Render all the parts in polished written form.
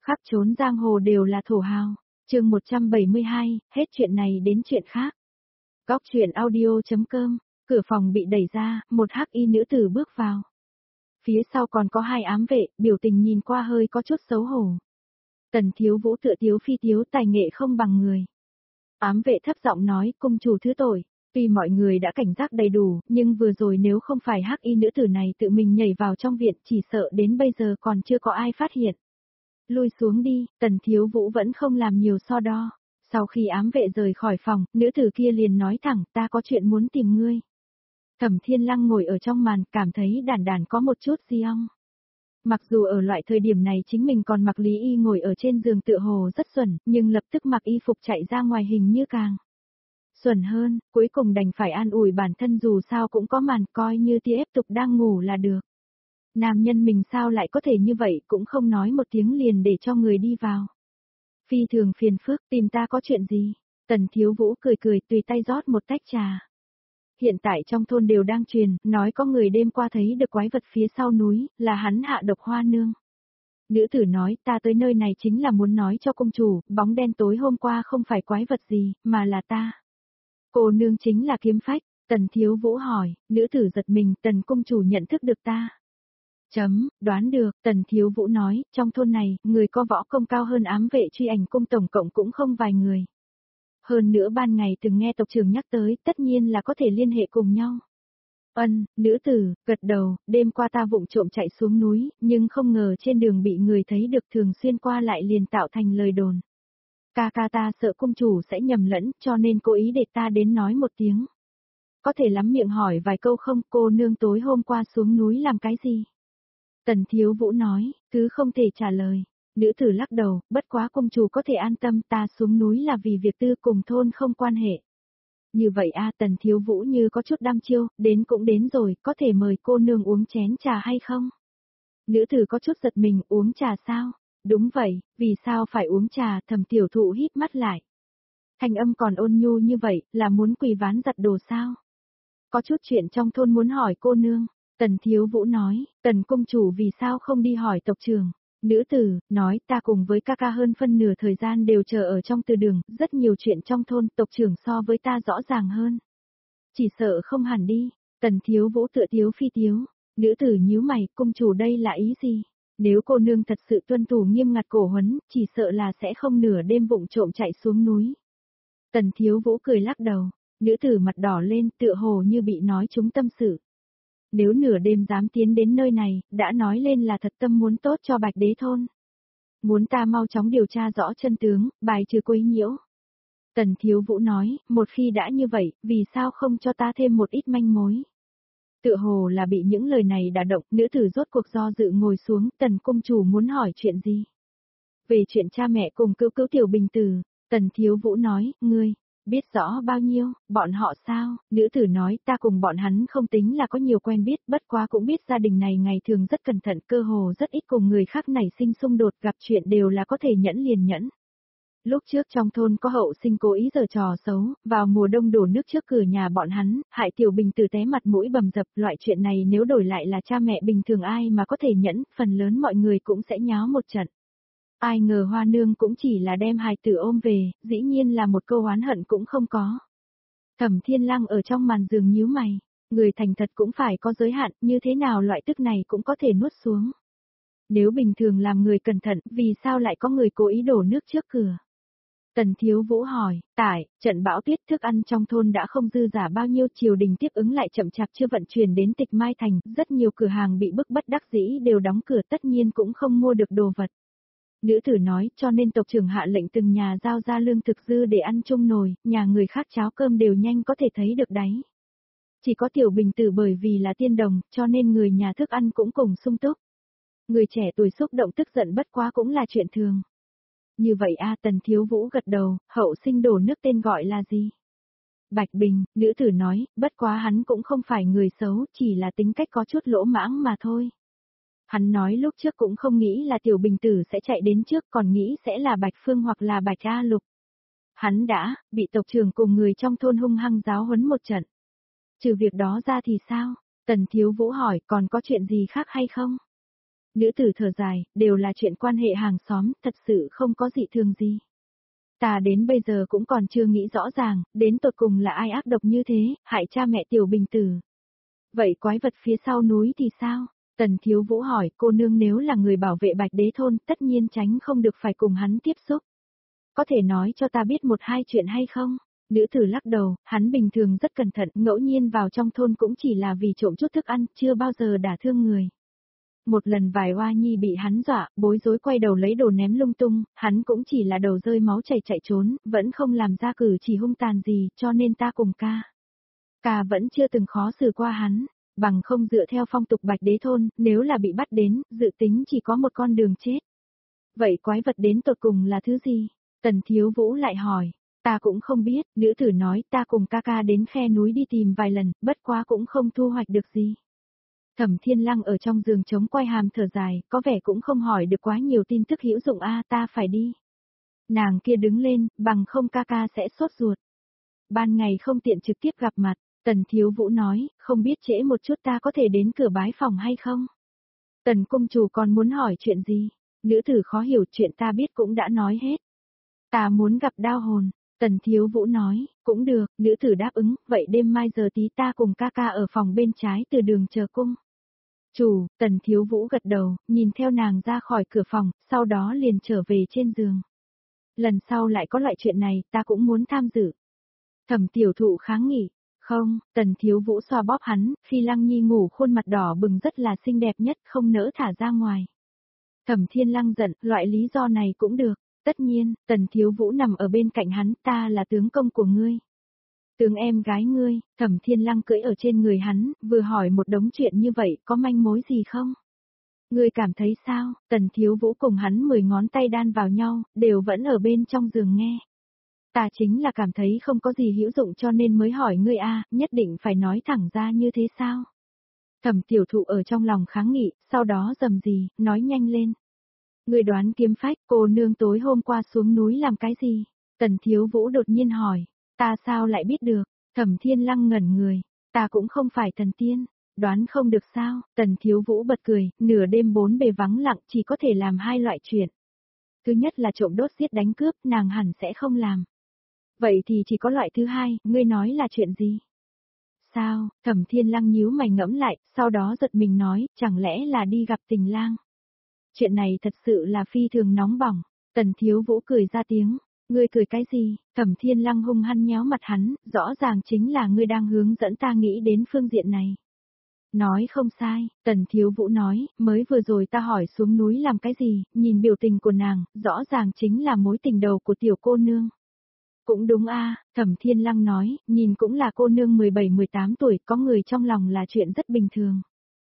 Khắp trốn giang hồ đều là thổ hào. Chương 172, hết chuyện này đến chuyện khác. Góc truyện audio.com, cửa phòng bị đẩy ra, một hắc y nữ tử bước vào. Phía sau còn có hai ám vệ, biểu tình nhìn qua hơi có chút xấu hổ. Tần Thiếu Vũ tựa thiếu phi thiếu, tài nghệ không bằng người. Ám vệ thấp giọng nói, cung chủ thứ tội. Tuy mọi người đã cảnh giác đầy đủ, nhưng vừa rồi nếu không phải hắc y nữ tử này tự mình nhảy vào trong viện, chỉ sợ đến bây giờ còn chưa có ai phát hiện. Lui xuống đi, Tần Thiếu Vũ vẫn không làm nhiều so đo. Sau khi ám vệ rời khỏi phòng, nữ tử kia liền nói thẳng, ta có chuyện muốn tìm ngươi. Thẩm Thiên Lăng ngồi ở trong màn, cảm thấy đản đản có một chút di ong. Mặc dù ở loại thời điểm này chính mình còn mặc Lý Y ngồi ở trên giường tựa hồ rất xuẩn, nhưng lập tức mặc y phục chạy ra ngoài hình như càng xuẩn hơn, cuối cùng đành phải an ủi bản thân dù sao cũng có màn, coi như tiếp tục đang ngủ là được. Nam nhân mình sao lại có thể như vậy, cũng không nói một tiếng liền để cho người đi vào. Phi thường phiền phức, tìm ta có chuyện gì? Tần Thiếu Vũ cười cười tùy tay rót một tách trà. Hiện tại trong thôn đều đang truyền, nói có người đêm qua thấy được quái vật phía sau núi, là hắn hạ độc Hoa Nương. Nữ tử nói, ta tới nơi này chính là muốn nói cho công chủ, bóng đen tối hôm qua không phải quái vật gì, mà là ta. Cô nương chính là Kiếm Phách. Tần Thiếu Vũ hỏi, nữ tử giật mình, Tần công chủ nhận thức được ta. Đoán được, Tần Thiếu Vũ nói, trong thôn này, người có võ công cao hơn ám vệ truy ảnh cung tổng cộng cũng không vài người. Hơn nữa ban ngày từng nghe tộc trưởng nhắc tới, tất nhiên là có thể liên hệ cùng nhau. Nữ tử, gật đầu, đêm qua ta vụng trộm chạy xuống núi, nhưng không ngờ trên đường bị người thấy được, thường xuyên qua lại liền tạo thành lời đồn. Ca ta sợ cung chủ sẽ nhầm lẫn, cho nên cố ý để ta đến nói một tiếng. Có thể lắm miệng hỏi vài câu không, cô nương tối hôm qua xuống núi làm cái gì? Tần Thiếu Vũ nói, cứ không thể trả lời. Nữ tử lắc đầu, bất quá công chủ có thể an tâm, ta xuống núi là vì việc tư cùng thôn không quan hệ. Như vậy Tần Thiếu Vũ như có chút đăm chiêu, đến cũng đến rồi, có thể mời cô nương uống chén trà hay không? Nữ tử có chút giật mình, uống trà sao? Đúng vậy, vì sao phải uống trà? Thẩm Tiểu Thụ híp mắt lại. Thanh âm còn ôn nhu như vậy, là muốn quỳ ván giặt đồ sao? Có chút chuyện trong thôn muốn hỏi cô nương. Tần Thiếu Vũ nói, Tần công chủ vì sao không đi hỏi tộc trưởng? Nữ tử, nói ta cùng với ca hơn phân nửa thời gian đều chờ ở trong từ đường, rất nhiều chuyện trong thôn, tộc trưởng so với ta rõ ràng hơn. Chỉ sợ không hẳn đi, Tần Thiếu Vũ tựa thiếu phi thiếu. Nữ tử nhíu mày, công chủ đây là ý gì? Nếu cô nương thật sự tuân thủ nghiêm ngặt cổ huấn, chỉ sợ là sẽ không nửa đêm vụng trộm chạy xuống núi. Tần Thiếu Vũ cười lắc đầu, nữ tử mặt đỏ lên tựa hồ như bị nói trúng tâm sự. Nếu nửa đêm dám tiến đến nơi này, đã nói lên là thật tâm muốn tốt cho Bạch Đế thôn. Muốn ta mau chóng điều tra rõ chân tướng, bài trừ quấy nhiễu. Tần Thiếu Vũ nói, một khi đã như vậy, vì sao không cho ta thêm một ít manh mối? Tựa hồ là bị những lời này đả động, nữ tử rốt cuộc do dự ngồi xuống, Tần công chủ muốn hỏi chuyện gì? Về chuyện cha mẹ cùng cứu Tiểu Bình Tử, Tần Thiếu Vũ nói, ngươi biết rõ bao nhiêu, bọn họ sao? Nữ tử nói, ta cùng bọn hắn không tính là có nhiều quen biết, bất quá cũng biết gia đình này ngày thường rất cẩn thận, cơ hồ rất ít cùng người khác nảy sinh xung đột, gặp chuyện đều là có thể nhẫn liền nhẫn. Lúc trước trong thôn có hậu sinh cố ý giở trò xấu, vào mùa đông đổ nước trước cửa nhà bọn hắn, hại Tiểu Bình Tử té mặt mũi bầm dập, loại chuyện này nếu đổi lại là cha mẹ bình thường ai mà có thể nhẫn, phần lớn mọi người cũng sẽ nháo một trận. Ai ngờ Hoa Nương cũng chỉ là đem hài tử ôm về, dĩ nhiên là một câu oán hận cũng không có. Thẩm Thiên Lăng ở trong màn giường nhíu mày, người thành thật cũng phải có giới hạn, như thế nào loại tức này cũng có thể nuốt xuống. Nếu bình thường làm người cẩn thận, vì sao lại có người cố ý đổ nước trước cửa? Tần Thiếu Vũ hỏi, trận bão tuyết thức ăn trong thôn đã không dư giả bao nhiêu, triều đình tiếp ứng lại chậm chạp chưa vận chuyển đến Tịch Mai Thành, rất nhiều cửa hàng bị bức bất đắc dĩ đều đóng cửa, tất nhiên cũng không mua được đồ vật. Nữ tử nói, cho nên tộc trưởng hạ lệnh từng nhà giao ra lương thực dư để ăn chung nồi, nhà người khác cháo cơm đều nhanh có thể thấy được đáy. Chỉ có Tiểu Bình Tử bởi vì là tiên đồng, cho nên người nhà thức ăn cũng cùng sung túc. Người trẻ tuổi xúc động tức giận bất quá cũng là chuyện thường. Như vậy Tần Thiếu Vũ gật đầu, hậu sinh đổ nước tên gọi là gì? Bạch Bình, nữ tử nói, bất quá hắn cũng không phải người xấu, chỉ là tính cách có chút lỗ mãng mà thôi. Hắn nói lúc trước cũng không nghĩ là Tiểu Bình Tử sẽ chạy đến trước, còn nghĩ sẽ là Bạch Phương hoặc là Bạch A Lục. Hắn đã bị tộc trưởng cùng người trong thôn hung hăng giáo huấn một trận. Trừ việc đó ra thì sao? Tần Thiếu Vũ hỏi, còn có chuyện gì khác hay không? Nữ tử thở dài, đều là chuyện quan hệ hàng xóm, thật sự không có dị thường gì. Ta đến bây giờ cũng còn chưa nghĩ rõ ràng, đến tột cùng là ai ác độc như thế, hại cha mẹ Tiểu Bình Tử. Vậy quái vật phía sau núi thì sao? Tần Thiếu Vũ hỏi, cô nương nếu là người bảo vệ Bạch Đế thôn, tất nhiên tránh không được phải cùng hắn tiếp xúc. Có thể nói cho ta biết một hai chuyện hay không? Nữ tử lắc đầu, hắn bình thường rất cẩn thận, ngẫu nhiên vào trong thôn cũng chỉ là vì trộm chút thức ăn, chưa bao giờ đả thương người. Một lần vài oa nhi bị hắn dọa, bối rối quay đầu lấy đồ ném lung tung, hắn cũng chỉ là đầu rơi máu chảy chạy trốn, vẫn không làm ra cử chỉ hung tàn gì, cho nên ta cùng ca. Ca vẫn chưa từng khó xử qua hắn, bằng không dựa theo phong tục Bạch Đế thôn, nếu là bị bắt đến, dự tính chỉ có một con đường chết. Vậy quái vật đến tột cùng là thứ gì? Tần Thiếu Vũ lại hỏi, ta cũng không biết, nữ tử nói ta cùng ca ca đến khe núi đi tìm vài lần, bất quá cũng không thu hoạch được gì. Thẩm Thiên Lăng ở trong giường chống quay hàm thở dài, có vẻ cũng không hỏi được quá nhiều tin tức hữu dụng ta phải đi. Nàng kia đứng lên, bằng không ca ca sẽ sốt ruột. Ban ngày không tiện trực tiếp gặp mặt, Tần Thiếu Vũ nói, không biết trễ một chút ta có thể đến cửa bái phòng hay không? Tần cung chủ còn muốn hỏi chuyện gì? Nữ tử khó hiểu chuyện ta biết cũng đã nói hết. Ta muốn gặp đao hồn, Tần Thiếu Vũ nói, cũng được, nữ tử đáp ứng, vậy đêm mai giờ tí ta cùng ca ca ở phòng bên trái từ đường chờ cung. Chủ, Tần Thiếu Vũ gật đầu, nhìn theo nàng ra khỏi cửa phòng, sau đó liền trở về trên giường. Lần sau lại có loại chuyện này, ta cũng muốn tham dự. Thẩm tiểu thụ kháng nghị, không, Tần Thiếu Vũ xoa bóp hắn, khi Lăng Nhi ngủ khuôn mặt đỏ bừng rất là xinh đẹp nhất, không nỡ thả ra ngoài. Thẩm Thiên Lăng giận, loại lý do này cũng được, tất nhiên, Tần Thiếu Vũ nằm ở bên cạnh hắn, ta là tướng công của ngươi. Tướng em gái ngươi, Thẩm Thiên Lăng cưỡi ở trên người hắn, vừa hỏi một đống chuyện như vậy, có manh mối gì không? Ngươi cảm thấy sao? Tần Thiếu Vũ cùng hắn 10 ngón tay đan vào nhau, đều vẫn ở bên trong giường nghe. Ta chính là cảm thấy không có gì hữu dụng cho nên mới hỏi ngươi nhất định phải nói thẳng ra như thế sao? Thẩm tiểu thụ ở trong lòng kháng nghị, sau đó dầm gì, nói nhanh lên. Ngươi đoán kiếm phách, cô nương tối hôm qua xuống núi làm cái gì? Tần Thiếu Vũ đột nhiên hỏi, ta sao lại biết được? Thẩm Thiên Lăng ngẩn người, ta cũng không phải thần tiên, đoán không được sao? Tần Thiếu Vũ bật cười, nửa đêm bốn bề vắng lặng chỉ có thể làm hai loại chuyện. Thứ nhất là trộm đốt giết đánh cướp, nàng hẳn sẽ không làm. Vậy thì chỉ có loại thứ hai, ngươi nói là chuyện gì? Sao? Thẩm Thiên Lăng nhíu mày ngẫm lại, sau đó giật mình nói, chẳng lẽ là đi gặp Tình Lang? Chuyện này thật sự là phi thường nóng bỏng. Tần Thiếu Vũ cười ra tiếng. Ngươi cười cái gì? Thẩm Thiên Lăng hung hăng nhéo mặt hắn, rõ ràng chính là ngươi đang hướng dẫn ta nghĩ đến phương diện này. Nói không sai, Tần Thiếu Vũ nói, mới vừa rồi ta hỏi xuống núi làm cái gì, nhìn biểu tình của nàng, rõ ràng chính là mối tình đầu của tiểu cô nương. Cũng đúng Thẩm Thiên Lăng nói, nhìn cũng là cô nương 17-18 tuổi, có người trong lòng là chuyện rất bình thường.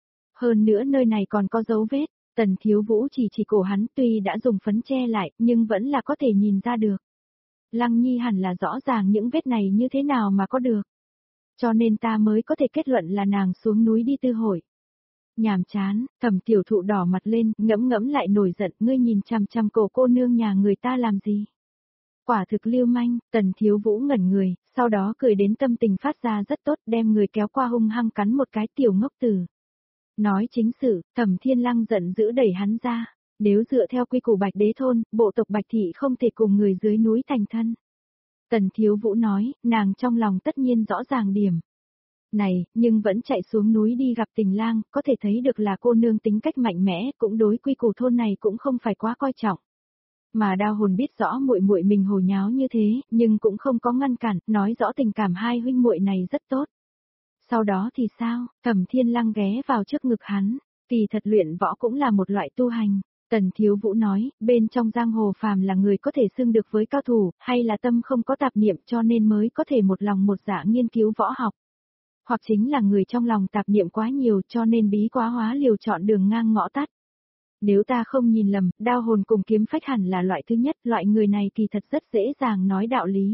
Hơn nữa nơi này còn có dấu vết, Tần Thiếu Vũ chỉ cổ hắn tuy đã dùng phấn che lại, nhưng vẫn là có thể nhìn ra được. Lăng Nhi hẳn là rõ ràng những vết này như thế nào mà có được. Cho nên ta mới có thể kết luận là nàng xuống núi đi tư hội. Nhàm chán, Thẩm tiểu thụ đỏ mặt lên, ngẫm ngẫm lại nổi giận, ngươi nhìn chằm chằm cổ cô nương nhà người ta làm gì? Quả thực lưu manh, Tần Thiếu Vũ ngẩn người, sau đó cười đến tâm tình phát ra rất tốt, đem người kéo qua hung hăng cắn một cái tiểu ngốc tử. Nói chính sự, Thẩm Thiên Lăng giận dữ đẩy hắn ra, nếu dựa theo quy củ Bạch Đế thôn, bộ tộc Bạch Thị không thể cùng người dưới núi thành thân. Tần Thiếu Vũ nói, nàng trong lòng tất nhiên rõ ràng điểm. Này, nhưng vẫn chạy xuống núi đi gặp Tình Lang, có thể thấy được là cô nương tính cách mạnh mẽ, cũng đối quy củ thôn này cũng không phải quá coi trọng. Mà Đao Hồn biết rõ muội muội mình hồ nháo như thế, nhưng cũng không có ngăn cản, nói rõ tình cảm hai huynh muội này rất tốt. Sau đó thì sao? Thẩm Thiên Lăng ghé vào trước ngực hắn, kỳ thật luyện võ cũng là một loại tu hành. Tần Thiếu Vũ nói, bên trong giang hồ phàm là người có thể xưng được với cao thủ, hay là tâm không có tạp niệm cho nên mới có thể một lòng một dạ nghiên cứu võ học. Hoặc chính là người trong lòng tạp niệm quá nhiều cho nên bí quá hóa liều chọn đường ngang ngõ tắt. Nếu ta không nhìn lầm, Đao Hồn cùng kiếm phách hẳn là loại thứ nhất, loại người này kỳ thật rất dễ dàng nói đạo lý.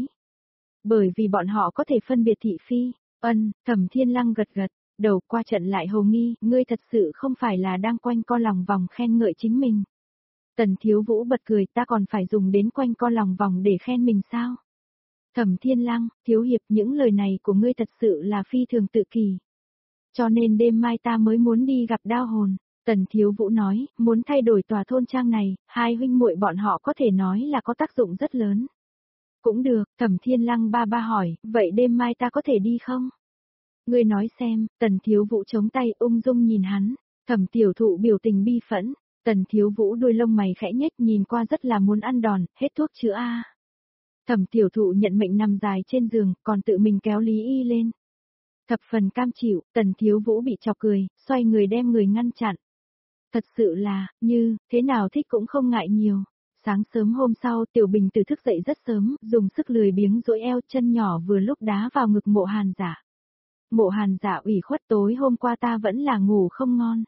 Bởi vì bọn họ có thể phân biệt thị phi. Thẩm Thiên Lăng gật gật, đầu qua trận lại hồ nghi, ngươi thật sự không phải là đang quanh co lòng vòng khen ngợi chính mình. Tần Thiếu Vũ bật cười, ta còn phải dùng đến quanh co lòng vòng để khen mình sao? Thẩm Thiên Lăng, Thiếu Hiệp, những lời này của ngươi thật sự là phi thường tự kỳ. Cho nên đêm mai ta mới muốn đi gặp Đao Hồn. Tần Thiếu Vũ nói, muốn thay đổi tòa thôn trang này, hai huynh muội bọn họ có thể nói là có tác dụng rất lớn. Cũng được, Thẩm Thiên Lăng ba ba hỏi, vậy đêm mai ta có thể đi không? Ngươi nói xem, Tần Thiếu Vũ chống tay ung dung nhìn hắn, Thẩm Tiểu Thụ biểu tình bi phẫn, Tần Thiếu Vũ đuôi lông mày khẽ nhếch nhìn qua rất là muốn ăn đòn, hết thuốc chữa a. Thẩm Tiểu Thụ nhận mệnh nằm dài trên giường, còn tự mình kéo Lý Y lên. Thập phần cam chịu, Tần Thiếu Vũ bị chọc cười, xoay người đem người ngăn chặn. Thật sự là, như, thế nào thích cũng không ngại nhiều. Sáng sớm hôm sau Tiểu Bình Tử thức dậy rất sớm, dùng sức lười biếng duỗi eo chân nhỏ vừa lúc đá vào ngực Mộ Hàn Dạ. Mộ Hàn Dạ ủy khuất tối hôm qua ta vẫn là ngủ không ngon.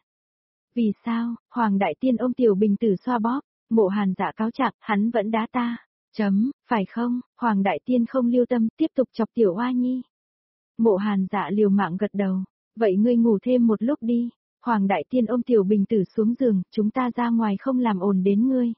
Vì sao, Hoàng Đại Tiên ôm Tiểu Bình Tử xoa bóp, Mộ Hàn Dạ cáo trạng, hắn vẫn đá ta. Phải không, Hoàng Đại Tiên không lưu tâm tiếp tục chọc Tiểu Oa Nhi. Mộ Hàn Dạ liều mạng gật đầu, vậy ngươi ngủ thêm một lúc đi. Hoàng Đại Tiên ôm Tiểu Bình Tử xuống giường, chúng ta ra ngoài không làm ồn đến ngươi.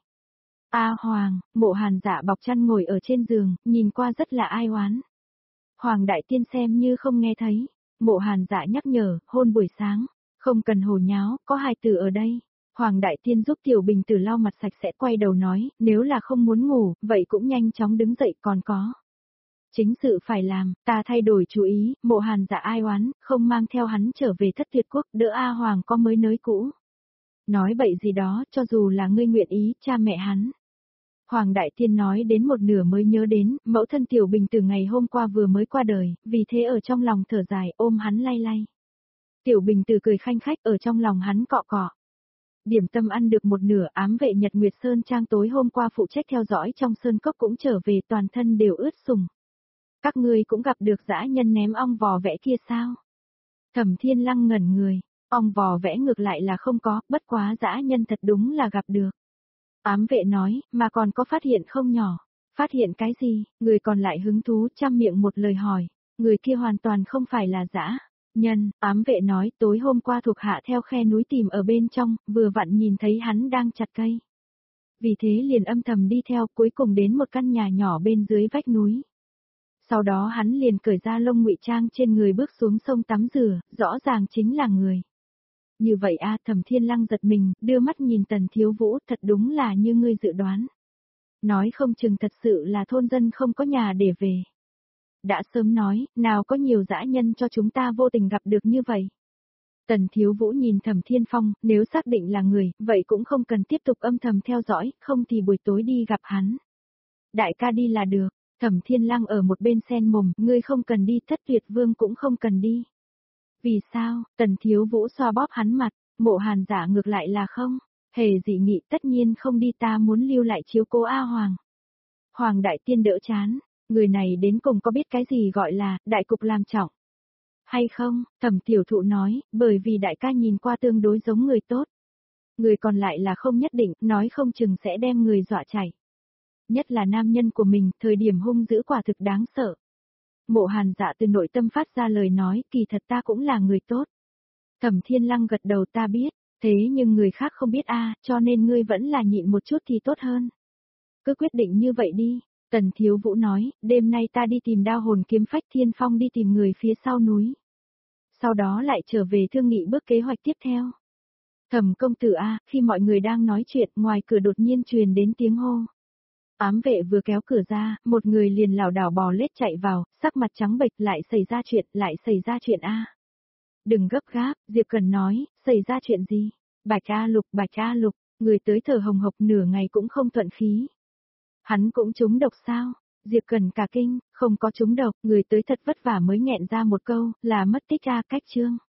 Hoàng, Mộ Hàn Dạ bọc chăn ngồi ở trên giường, nhìn qua rất là ai oán. Hoàng Đại Tiên xem như không nghe thấy, Mộ Hàn Dạ nhắc nhở, hôn buổi sáng, không cần hồ nháo, có hài tử ở đây. Hoàng Đại Tiên giúp Tiểu Bình Tử lau mặt sạch sẽ quay đầu nói, nếu là không muốn ngủ, vậy cũng nhanh chóng đứng dậy còn có. Chính sự phải làm, ta thay đổi chú ý, Mộ Hàn Dạ ai oán, không mang theo hắn trở về Thất Tuyệt Quốc, đỡ A Hoàng có mới nới cũ. Nói bậy gì đó, cho dù là ngươi nguyện ý, cha mẹ hắn. Hoàng Đại Tiên nói đến một nửa mới nhớ đến, mẫu thân Tiểu Bình từ ngày hôm qua vừa mới qua đời, vì thế ở trong lòng thở dài, ôm hắn lay lay. Tiểu Bình từ cười khanh khách ở trong lòng hắn cọ cọ. Điểm tâm ăn được một nửa, ám vệ Nhật Nguyệt Sơn Trang tối hôm qua phụ trách theo dõi trong sơn cốc cũng trở về, toàn thân đều ướt sùng. Các ngươi cũng gặp được dã nhân ném ong vò vẽ kia sao? Thẩm Thiên Lăng ngẩn người, ong vò vẽ ngược lại là không có, bất quá dã nhân thật đúng là gặp được. Ám vệ nói, mà còn có phát hiện không nhỏ. Phát hiện cái gì? Người còn lại hứng thú trăm miệng một lời hỏi. Người kia hoàn toàn không phải là dã nhân. Ám vệ nói, tối hôm qua thuộc hạ theo khe núi tìm ở bên trong, vừa vặn nhìn thấy hắn đang chặt cây. Vì thế liền âm thầm đi theo, cuối cùng đến một căn nhà nhỏ bên dưới vách núi. Sau đó hắn liền cởi ra lông ngụy trang trên người bước xuống sông tắm rửa, rõ ràng chính là người. Như vậy Thẩm Thiên Lăng giật mình, đưa mắt nhìn Tần Thiếu Vũ, thật đúng là như ngươi dự đoán. Nói không chừng thật sự là thôn dân không có nhà để về. Đã sớm nói, nào có nhiều dã nhân cho chúng ta vô tình gặp được như vậy. Tần Thiếu Vũ nhìn Thẩm Thiên Phong, nếu xác định là người, vậy cũng không cần tiếp tục âm thầm theo dõi, không thì buổi tối đi gặp hắn. Đại ca đi là được, Thẩm Thiên Lăng ở một bên sen mồm, ngươi không cần đi, Thất Tuyệt Vương cũng không cần đi. Vì sao? Tần Thiếu Vũ xoa bóp hắn mặt, Mộ Hàn Dạ ngược lại là không. Hề dị nghị, tất nhiên không đi, ta muốn lưu lại chiếu cố A Hoàng. Hoàng Đại Tiên đỡ chán, người này đến cùng có biết cái gì gọi là đại cục làm trọng. Hay không? Thẩm Tiểu Thụ nói, bởi vì đại ca nhìn qua tương đối giống người tốt. Người còn lại là không nhất định, nói không chừng sẽ đem người dọa chạy. Nhất là nam nhân của mình, thời điểm hung dữ quả thực đáng sợ. Mộ Hàn Dạ từ nội tâm phát ra lời nói, kỳ thật ta cũng là người tốt. Thẩm Thiên Lăng gật đầu, ta biết, thế nhưng người khác không biết cho nên ngươi vẫn là nhịn một chút thì tốt hơn. Cứ quyết định như vậy đi, Tần Thiếu Vũ nói, đêm nay ta đi tìm Đao Hồn Kiếm Phách, Thiên Phong đi tìm người phía sau núi. Sau đó lại trở về thương nghị bước kế hoạch tiếp theo. Thẩm công tử khi mọi người đang nói chuyện, ngoài cửa đột nhiên truyền đến tiếng hô. Ám vệ vừa kéo cửa ra, một người liền lảo đảo bò lết chạy vào, sắc mặt trắng bệch, lại xảy ra chuyện Đừng gấp gáp, Diệp Cần nói, xảy ra chuyện gì? Bạch A Lục, người tới thở hồng hộc nửa ngày cũng không thuận khí. Hắn cũng trúng độc sao? Diệp Cần cả kinh, không có trúng độc, người tới thật vất vả mới nghẹn ra một câu, là mất tích cách chương.